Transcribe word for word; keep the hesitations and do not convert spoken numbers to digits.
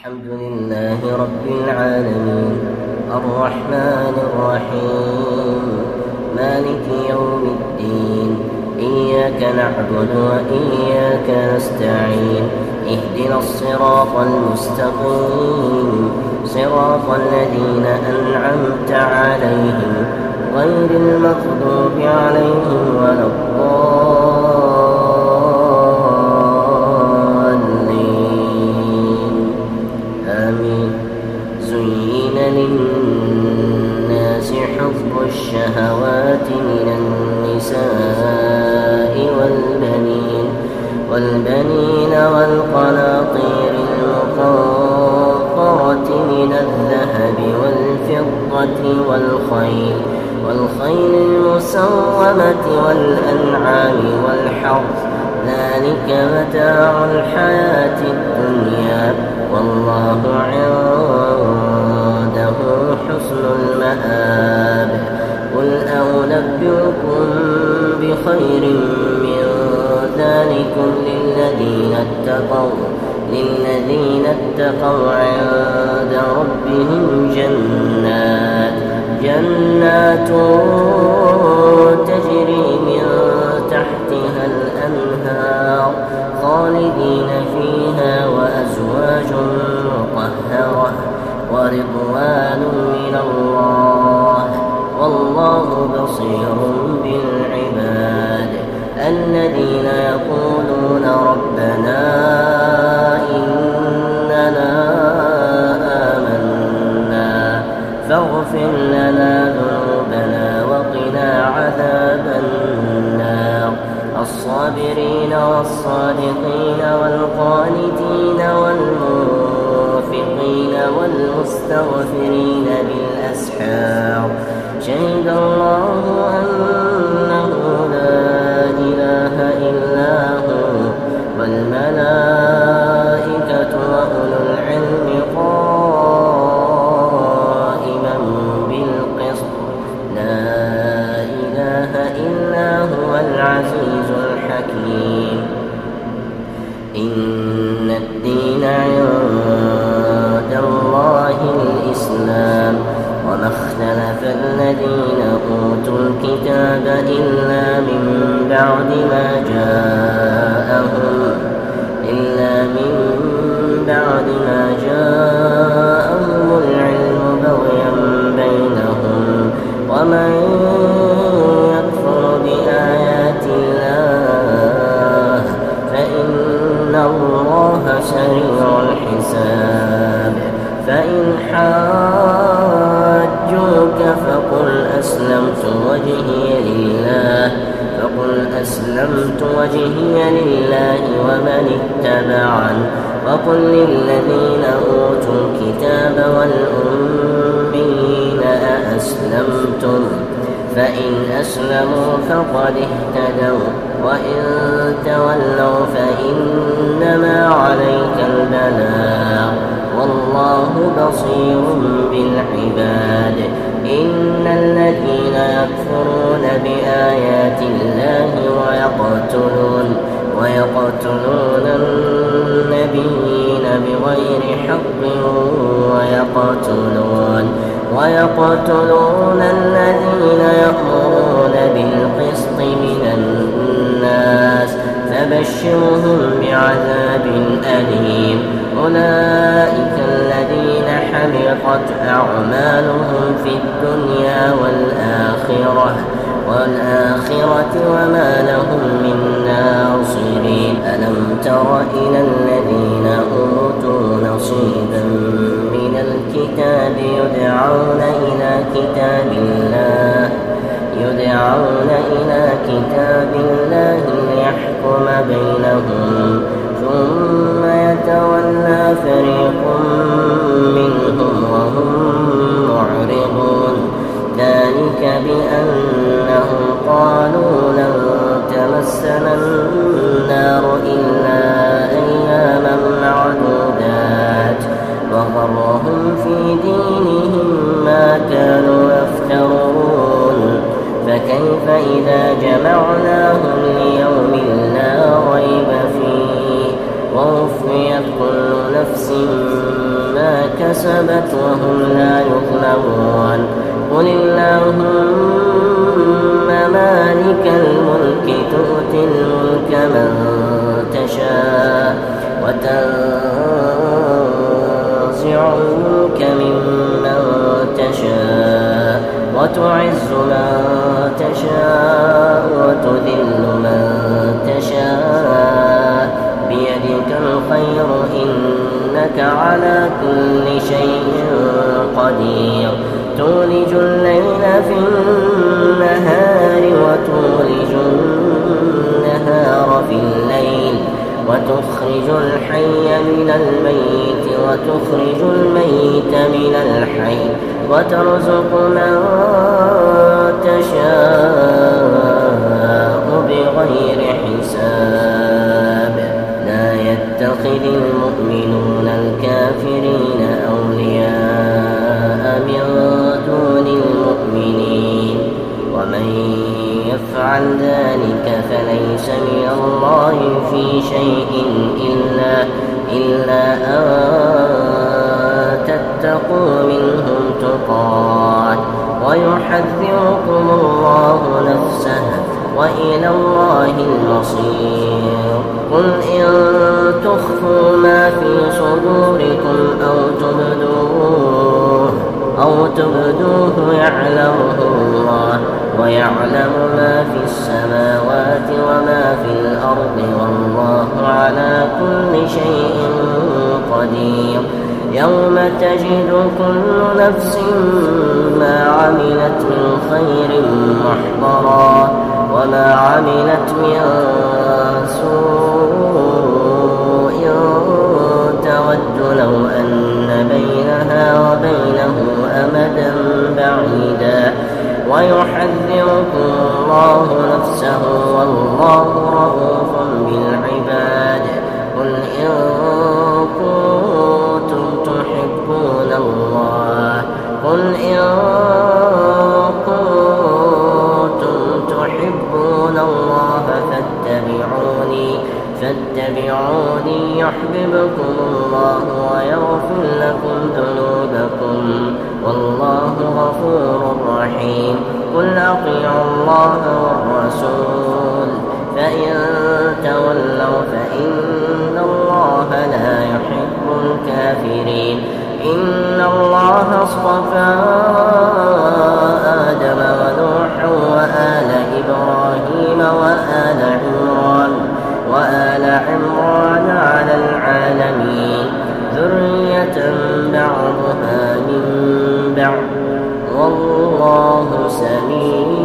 الحمد لله رب العالمين الرحمن الرحيم مالك يوم الدين إياك نعبد وإياك نستعين اهدنا الصراط المستقيم صراط الذين أنعمت عليهم غير المغضوب عليهم ولا الضالين آمين. زين للناس حب الشهوات من النساء والبنين والبنين والقناطير المقنطرة من الذهب والفضة والخيل والخيل المسومة والأنعام والحرث ذلك متاع الحياة الدنيا والله عنده حسن المآب. قل أنبئكم بخير من ذلكم للذين اتقوا للذين اتقوا عند ربهم جنات جنات تجري من تحتها الأنهار خالدين فيها وأزواج مطهرة ورضوان من الله والله بصير بالعباد. الذين يقولون ربنا إننا آمنا فاغفر لنا ذنوبنا وقنا عذاب النار. الصابرين والصادقين والقانتين والمنفقين والمستغفرين بالأسحار شهد الله أنه لا إله إلا هو والملائكة وأولو العلم قائما بالقسط لا إله إلا هو العزيز الحكيم. إن الدين عند الله الإسلام وما اختلف الذين أوتوا الكتاب إلا من بعد ما جاءهم إلا من بعد ما جاءهم العلم بغيا بينهم ومن يكفر بآيات الله فإن الله سريع الحساب. فإن حاجوك فقل أسلمت وجهي لله فقل أسلمت وجهي لله ومن اتبعن وقل للذين أوتوا الكتاب والأميين أأسلمتم فإن أسلموا فقد اهتدوا وإن تولوا فإنما عليك البلاغ والله بصير بالعباد. إن الذين يكفرون بآيات الله ويقتلون ويقتلون النبيين بغير حق ويقتلون ويقتلون الذين يأمرون بالقسط من الناس فبشرهم بعذاب أليم. أولئك الذين حبطت أعمالهم في الدنيا والآخرة والآخرة وما لهم من ناصرين. ألم تر إلى الذين أوتوا نصيبا من الكتاب يدعون إلى كتاب الله يدعون إلى كتاب الله ليحكم بينهم ثم يتولى فريق منهم وهم معرضون. ذلك بأنهم قالوا لن تمسنا النار إلا أياما معدودات وغرهم في دينهم ما كانوا يفترون. فكيف إذا جمعناهم ليوم لا ريب فيه ووفيت كل نفس كسبت وهم لا يظلمون قل اللهم مالك الملك تؤتي الملك من تشاء وتنزع الملك ممن تشاء وتعز من تشاء وتذل من تشاء بيدك الخير إنك على كل شيء قدير تولج الليل في النهار وتولج النهار في الليل وتخرج الحي من الميت وتخرج الميت من الحي وترزق من تشاء بغير حساب لا يتخذ المؤمنون الكافرين أولياء من دون المؤمنين ومن يفعل ذلك فليس من الله في شيء إلا, إلا أن تتقوا منهم تقات ويحذركم الله نفسه وإلى الله المصير قل إن تخفوا ما في صدوركم أو تبدوه أو تبدوه يعلمه الله ويعلم ما في السماوات وما في الأرض والله على كل شيء قدير يوم تجد كل نفس ما عملت من خير محضرا وما عملت من سوء تود لو أن بينها وبينه أمدا بعيدا ويحذركم الله نفسه والله رؤوف بالعباد قل إن كنتم تحبون الله قل إن كنتم تحبون الله فاتبعوني فاتبعوني يحببكم الله ويغفر لكم ذنوبكم والله غفور رحيم قل أطيعوا الله والرسول فإن تولوا فإن الله لا يحب الكافرين إن الله اصطفى آدم ونوحا وآل إبراهيم وآل عمران وآل عمران على العالمين ذرية بعضها من بعض والله سميع